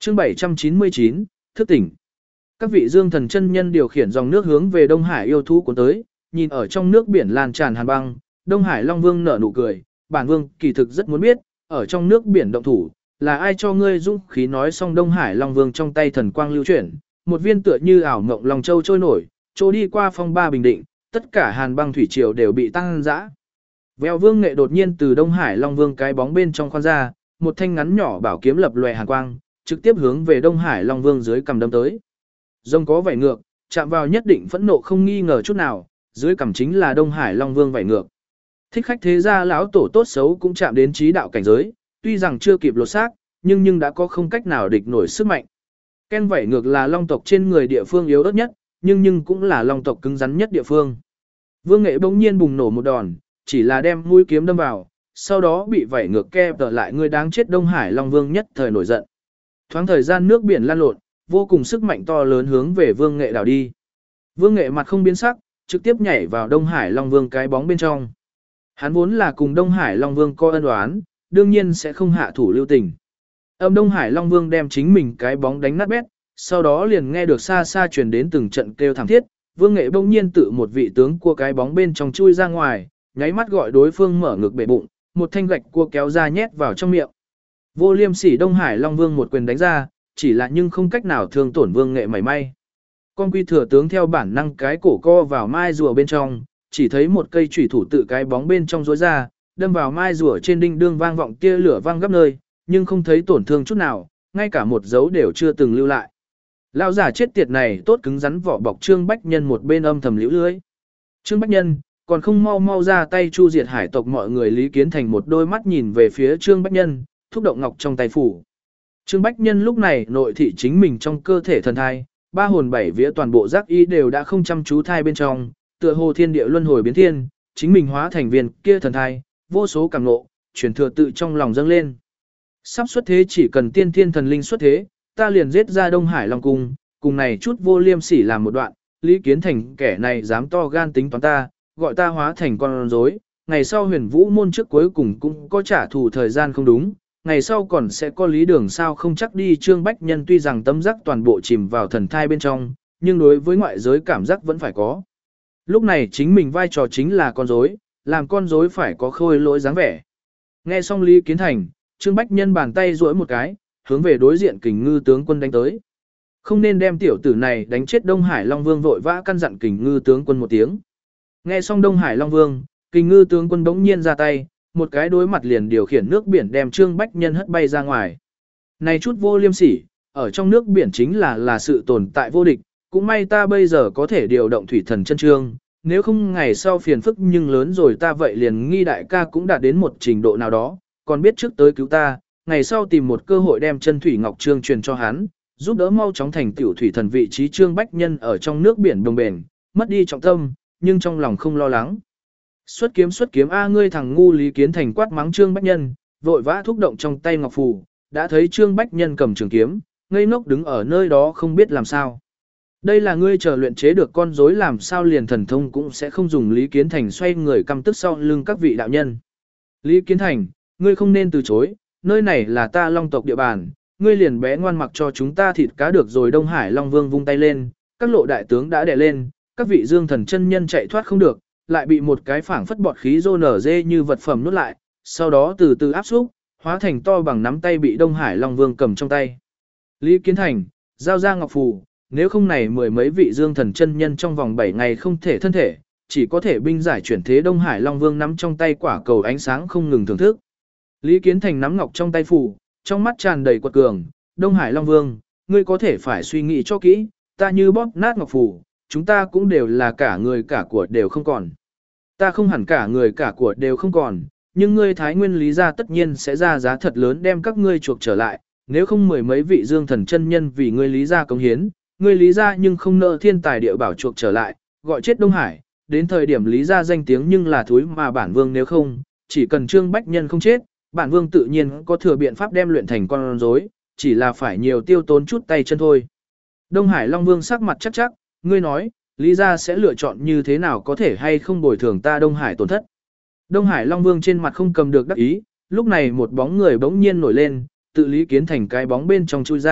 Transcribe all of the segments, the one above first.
Chương 799, thức tỉnh. Các vị dương thần chân nhân điều khiển dòng nước hướng về Đông Hải yêu thú cuốn tới, nhìn ở trong nước biển lan tràn hàn băng, Đông Hải Long Vương nở nụ cười, bản vương kỳ thực rất muốn biết, ở trong nước biển động thủ, là ai cho ngươi dũng khí. Nói xong Đông Hải Long Vương trong tay thần quang lưu chuyển, một viên tựa như ảo mộng long châu trôi nổi, trôi đi qua phong ba bình định, tất cả hàn băng thủy triều đều bị tăng dã. Vèo Vương Nghệ đột nhiên từ Đông Hải Long Vương cái bóng bên trong khoan ra, một thanh ngắn nhỏ bảo kiếm lập lòe hàn quang, trực tiếp hướng về Đông Hải Long Vương dưới cằm đâm tới. Rồng có vảy ngược, chạm vào nhất định phẫn nộ không nghi ngờ chút nào, dưới cằm chính là Đông Hải Long Vương vảy ngược. Thích khách thế gia lão tổ tốt xấu cũng chạm đến trí đạo cảnh giới, tuy rằng chưa kịp lột xác, nhưng đã có không cách nào địch nổi sức mạnh. Ken vảy ngược là long tộc trên người địa phương yếu ớt nhất, nhưng cũng là long tộc cứng rắn nhất địa phương. Vương Nghệ bỗng nhiên bùng nổ một đòn, chỉ là đem mũi kiếm đâm vào, sau đó bị vảy ngược kẹp lại, người đáng chết. Đông Hải Long Vương nhất thời nổi giận. Thoáng thời gian nước biển lan lộn, vô cùng sức mạnh to lớn hướng về Vương Nghệ đảo đi. Vương Nghệ mặt không biến sắc, trực tiếp nhảy vào Đông Hải Long Vương cái bóng bên trong. Hắn vốn là cùng Đông Hải Long Vương có ân oán, đương nhiên sẽ không hạ thủ lưu tình. Đông Hải Long Vương đem chính mình cái bóng đánh nát bét, sau đó liền nghe được xa xa truyền đến từng trận kêu thảm thiết. Vương Nghệ bỗng nhiên tự một vị tướng cua cái bóng bên trong chui ra ngoài, nháy mắt gọi đối phương mở ngực bể bụng, một thanh gạch cua kéo ra nhét vào trong miệng. Vô liêm sỉ Đông Hải Long Vương một quyền đánh ra, chỉ là nhưng không cách nào thương tổn Vương Nghệ mảy may. Con quy thừa tướng theo bản năng cái cổ co vào mai rùa bên trong, chỉ thấy một cây chủy thủ tự cái bóng bên trong rối ra, đâm vào mai rùa trên đinh đương vang vọng tia lửa vang gấp nơi, nhưng không thấy tổn thương chút nào, ngay cả một dấu đều chưa từng lưu lại. Lão giả chết tiệt này tốt cứng rắn vỏ bọc. Trương Bách Nhân một bên âm thầm liễu lưới. Trương Bách Nhân, còn không mau ra tay chu diệt hải tộc. Mọi người Lý Kiến Thành một đôi mắt nhìn về phía Trương Bách Nhân, thúc động ngọc trong tay phủ. Trương Bách Nhân lúc này nội thị chính mình trong cơ thể thần thai, ba hồn bảy vía toàn bộ giác ý đều đã không chăm chú thai bên trong, tựa hồ thiên địa luân hồi biến thiên, chính mình hóa thành viên kia thần thai, vô số cảm ngộ, chuyển thừa tự trong lòng dâng lên. Sắp xuất thế, chỉ cần tiên thiên thần linh xuất thế, ta liền giết ra Đông Hải Long Cung, cùng này chút vô liêm sỉ làm một đoạn. Lý Kiến Thành kẻ này dám to gan tính toán ta, gọi ta hóa thành con rối, ngày sau Huyền Vũ môn trước cuối cùng cũng có trả thù thời gian không đúng, ngày sau còn sẽ có lý đường sao không chắc đi. Trương Bách Nhân tuy rằng tâm giác toàn bộ chìm vào thần thai bên trong, nhưng đối với ngoại giới cảm giác vẫn phải có. Lúc này chính mình vai trò chính là con rối, làm con rối phải có khôi lỗi dáng vẻ. Nghe xong Lý Kiến Thành, Trương Bách Nhân bàn tay duỗi một cái, hướng về đối diện Kình Ngư tướng quân đánh tới. Không nên đem tiểu tử này đánh chết. Đông Hải Long Vương vội vã căn dặn Kình Ngư tướng quân một tiếng. Nghe xong Đông Hải Long Vương, Kình Ngư tướng quân bỗng nhiên ra tay, một cái đối mặt liền điều khiển nước biển đem Trương Bách Nhân hất bay ra ngoài. Này chút vô liêm sỉ, ở trong nước biển chính là sự tồn tại vô địch, cũng may ta bây giờ có thể điều động thủy thần chân trương, nếu không ngày sau phiền phức nhưng lớn rồi. Ta vậy liền nghi đại ca cũng đạt đến một trình độ nào đó, còn biết trước tới cứu ta, ngày sau tìm một cơ hội đem chân thủy ngọc trương truyền cho hắn, giúp đỡ mau chóng thành tiểu thủy thần vị trí. Trương Bách Nhân ở trong nước biển đồng bền, mất đi trọng tâm, nhưng trong lòng không lo lắng. Xuất kiếm a ngươi thằng ngu. Lý Kiến Thành quát mắng Trương Bách Nhân, vội vã thúc động trong tay ngọc phù, đã thấy Trương Bách Nhân cầm trường kiếm, ngây ngốc đứng ở nơi đó không biết làm sao. Đây là ngươi chờ luyện chế được con rối làm sao liền thần thông cũng sẽ không dùng. Lý Kiến Thành xoay người căm tức sau lưng các vị đạo nhân. Lý Kiến Thành, ngươi không nên từ chối, nơi này là ta Long tộc địa bàn, ngươi liền bé ngoan mặc cho chúng ta thịt cá được rồi. Đông Hải Long Vương vung tay lên, các lộ đại tướng đã đè lên, các vị dương thần chân nhân chạy thoát không được, lại bị một cái phảng phất bọt khí rô nở dê như vật phẩm nuốt lại, sau đó từ từ áp xúc, hóa thành to bằng nắm tay bị Đông Hải Long Vương cầm trong tay. Lý Kiến Thành, giao ra ngọc phù, nếu không này mười mấy vị dương thần chân nhân trong vòng 7 ngày không thể thân thể, chỉ có thể binh giải chuyển thế. Đông Hải Long Vương nắm trong tay quả cầu ánh sáng không ngừng thưởng thức. Lý Kiến Thành nắm ngọc trong tay phù, trong mắt tràn đầy quật cường. Đông Hải Long Vương, ngươi có thể phải suy nghĩ cho kỹ, ta như bóp nát ngọc phù, chúng ta cũng đều là cả người cả của đều không còn. Ta không hẳn cả người cả của đều không còn, nhưng ngươi Thái Nguyên Lý gia tất nhiên sẽ ra giá thật lớn đem các ngươi chuộc trở lại, nếu không mười mấy vị dương thần chân nhân vì ngươi Lý gia cống hiến, ngươi Lý gia nhưng không nợ thiên tài địa bảo chuộc trở lại, gọi chết Đông Hải, đến thời điểm Lý gia danh tiếng nhưng là thúi mà bản vương nếu không, chỉ cần Trương Bách Nhân không chết, bản vương tự nhiên có thừa biện pháp đem luyện thành con rối, chỉ là phải nhiều tiêu tốn chút tay chân thôi. Đông Hải Long Vương sắc mặt chắc, ngươi nói, Lý gia sẽ lựa chọn như thế nào, có thể hay không bồi thường ta Đông Hải tổn thất. Đông Hải Long Vương trên mặt không cầm được đắc ý, lúc này một bóng người bỗng nhiên nổi lên, tự Lý Kiến Thành cái bóng bên trong chui ra,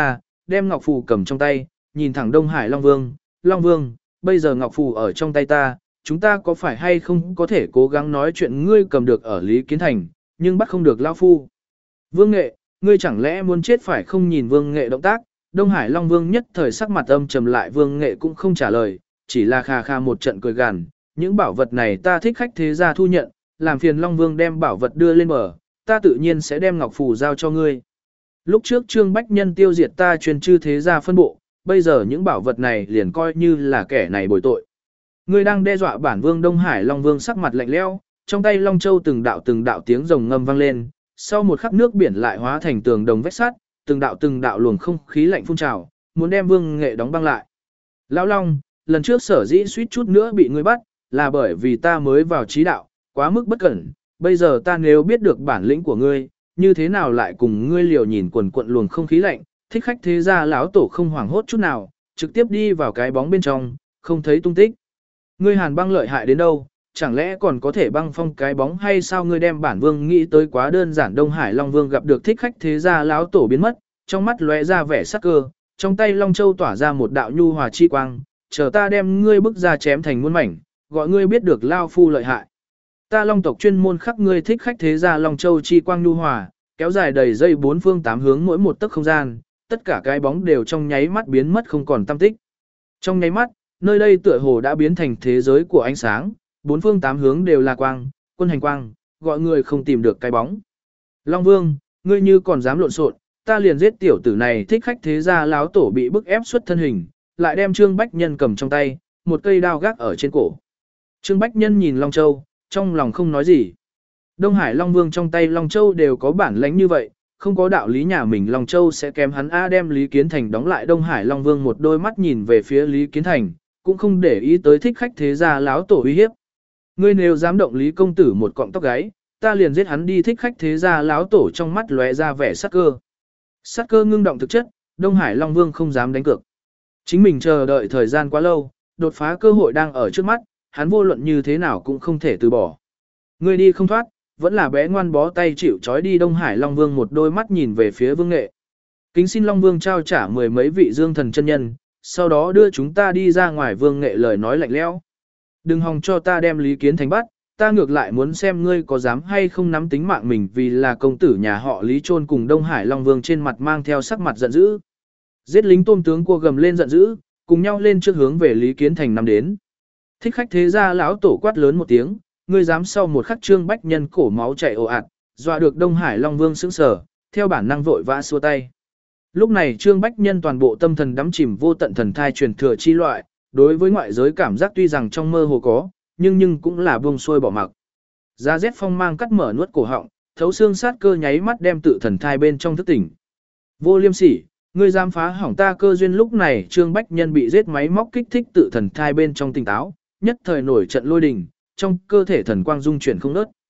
đem ngọc phù cầm trong tay, nhìn thẳng Đông Hải Long Vương, Long Vương, bây giờ ngọc phù ở trong tay ta, chúng ta có phải hay không có thể cố gắng nói chuyện ngươi cầm được ở Lý Kiến Thành, nhưng bắt không được Lao Phu. Vương Nghệ, ngươi chẳng lẽ muốn chết phải không? Nhìn Vương Nghệ động tác, Đông Hải Long Vương nhất thời sắc mặt âm trầm lại, Vương Nghệ cũng không trả lời, chỉ là khà khà một trận cười gằn, những bảo vật này ta thích khách thế gia thu nhận, làm phiền Long Vương đem bảo vật đưa lên bờ, ta tự nhiên sẽ đem ngọc phù giao cho ngươi. Lúc trước Trương Bách Nhân tiêu diệt ta truyền chư thế gia phân bộ, bây giờ những bảo vật này liền coi như là kẻ này bồi tội. Ngươi đang đe dọa bản vương. Đông Hải Long Vương sắc mặt lạnh lẽo, trong tay Long Châu từng đạo tiếng rồng ngâm vang lên, sau một khắc nước biển lại hóa thành tường đồng vách sắt, từng đạo luồng không khí lạnh phun trào, muốn đem Vương Nghệ đóng băng lại. Lão Long, lần trước sở dĩ suýt chút nữa bị ngươi bắt, là bởi vì ta mới vào trí đạo, quá mức bất cẩn, bây giờ ta nếu biết được bản lĩnh của ngươi, như thế nào lại cùng ngươi liều? Nhìn quần quận luồng không khí lạnh, thích khách thế gia lão tổ không hoảng hốt chút nào, trực tiếp đi vào cái bóng bên trong, không thấy tung tích. Ngươi Hàn băng lợi hại đến đâu, chẳng lẽ còn có thể băng phong cái bóng hay sao? Ngươi đem bản vương nghĩ tới quá đơn giản. Đông Hải Long Vương gặp được thích khách thế gia lão tổ biến mất, trong mắt lóe ra vẻ sắc cơ, trong tay Long Châu tỏa ra một đạo nhu hòa chi quang, chờ ta đem ngươi bức ra chém thành muôn mảnh, gọi ngươi biết được Lao Phu lợi hại. Ta Long tộc chuyên môn khắc ngươi thích khách thế gia. Long Châu chi quang nhu hòa, kéo dài đầy dây bốn phương tám hướng mỗi một tấc không gian, tất cả cái bóng đều trong nháy mắt biến mất không còn tăm tích. Trong nháy mắt, nơi đây tựa hồ đã biến thành thế giới của ánh sáng, bốn phương tám hướng đều là quang, quân hành quang, gọi người không tìm được cái bóng. Long Vương, ngươi như còn dám lộn xộn, ta liền giết tiểu tử này. Thích khách thế gia lão tổ bị bức ép xuất thân hình, lại đem Trương Bách Nhân cầm trong tay, một cây đao gác ở trên cổ. Trương Bách Nhân nhìn Long Châu, trong lòng không nói gì. Đông Hải Long Vương trong tay Long Châu đều có bản lãnh như vậy, không có đạo lý nhà mình Long Châu sẽ kém hắn a. Đem Lý Kiến Thành đóng lại. Đông Hải Long Vương một đôi mắt nhìn về phía Lý Kiến Thành, cũng không để ý tới thích khách thế gia láo tổ uy hiếp. Ngươi nếu dám động Lý công tử một cọng tóc gáy, ta liền giết hắn đi. Thích khách thế gia láo tổ trong mắt lóe ra vẻ sắc cơ. Sắc cơ ngưng động thực chất, Đông Hải Long Vương không dám đánh cược. Chính mình chờ đợi thời gian quá lâu, đột phá cơ hội đang ở trước mắt, hắn vô luận như thế nào cũng không thể từ bỏ. Ngươi đi không thoát, vẫn là bé ngoan bó tay chịu trói đi. Đông Hải Long Vương một đôi mắt nhìn về phía Vương Nghệ. Kính xin Long Vương trao trả 10 mấy vị dương thần chân nhân, sau đó đưa chúng ta đi ra ngoài. Vương Nghệ lời nói lạnh lẽo. Đừng hòng cho ta đem Lý Kiến Thành bắt, ta ngược lại muốn xem ngươi có dám hay không nắm tính mạng mình vì là công tử nhà họ Lý chôn cùng. Đông Hải Long Vương trên mặt mang theo sắc mặt giận dữ. Giết lính tôm tướng cua gầm lên giận dữ, cùng nhau lên trước hướng về Lý Kiến Thành nắm đến. Thích khách thế gia lão tổ quát lớn một tiếng, ngươi dám? Sau một khắc Trương Bách Nhân cổ máu chảy ồ ạt, dọa được Đông Hải Long Vương sững sờ, theo bản năng vội vã xua tay. Lúc này Trương Bách Nhân toàn bộ tâm thần đắm chìm vô tận thần thai truyền thừa chi loại, đối với ngoại giới cảm giác tuy rằng trong mơ hồ có, nhưng cũng là buông xuôi bỏ mặc. Giá rét phong mang cắt mở nuốt cổ họng, thấu xương sát cơ nháy mắt đem tự thần thai bên trong thức tỉnh. Vô liêm sỉ, ngươi dám phá hỏng ta cơ duyên. Lúc này Trương Bách Nhân bị giết máy móc kích thích tự thần thai bên trong tỉnh táo, nhất thời nổi trận lôi đình, trong cơ thể thần quang dung chuyển không ngớt.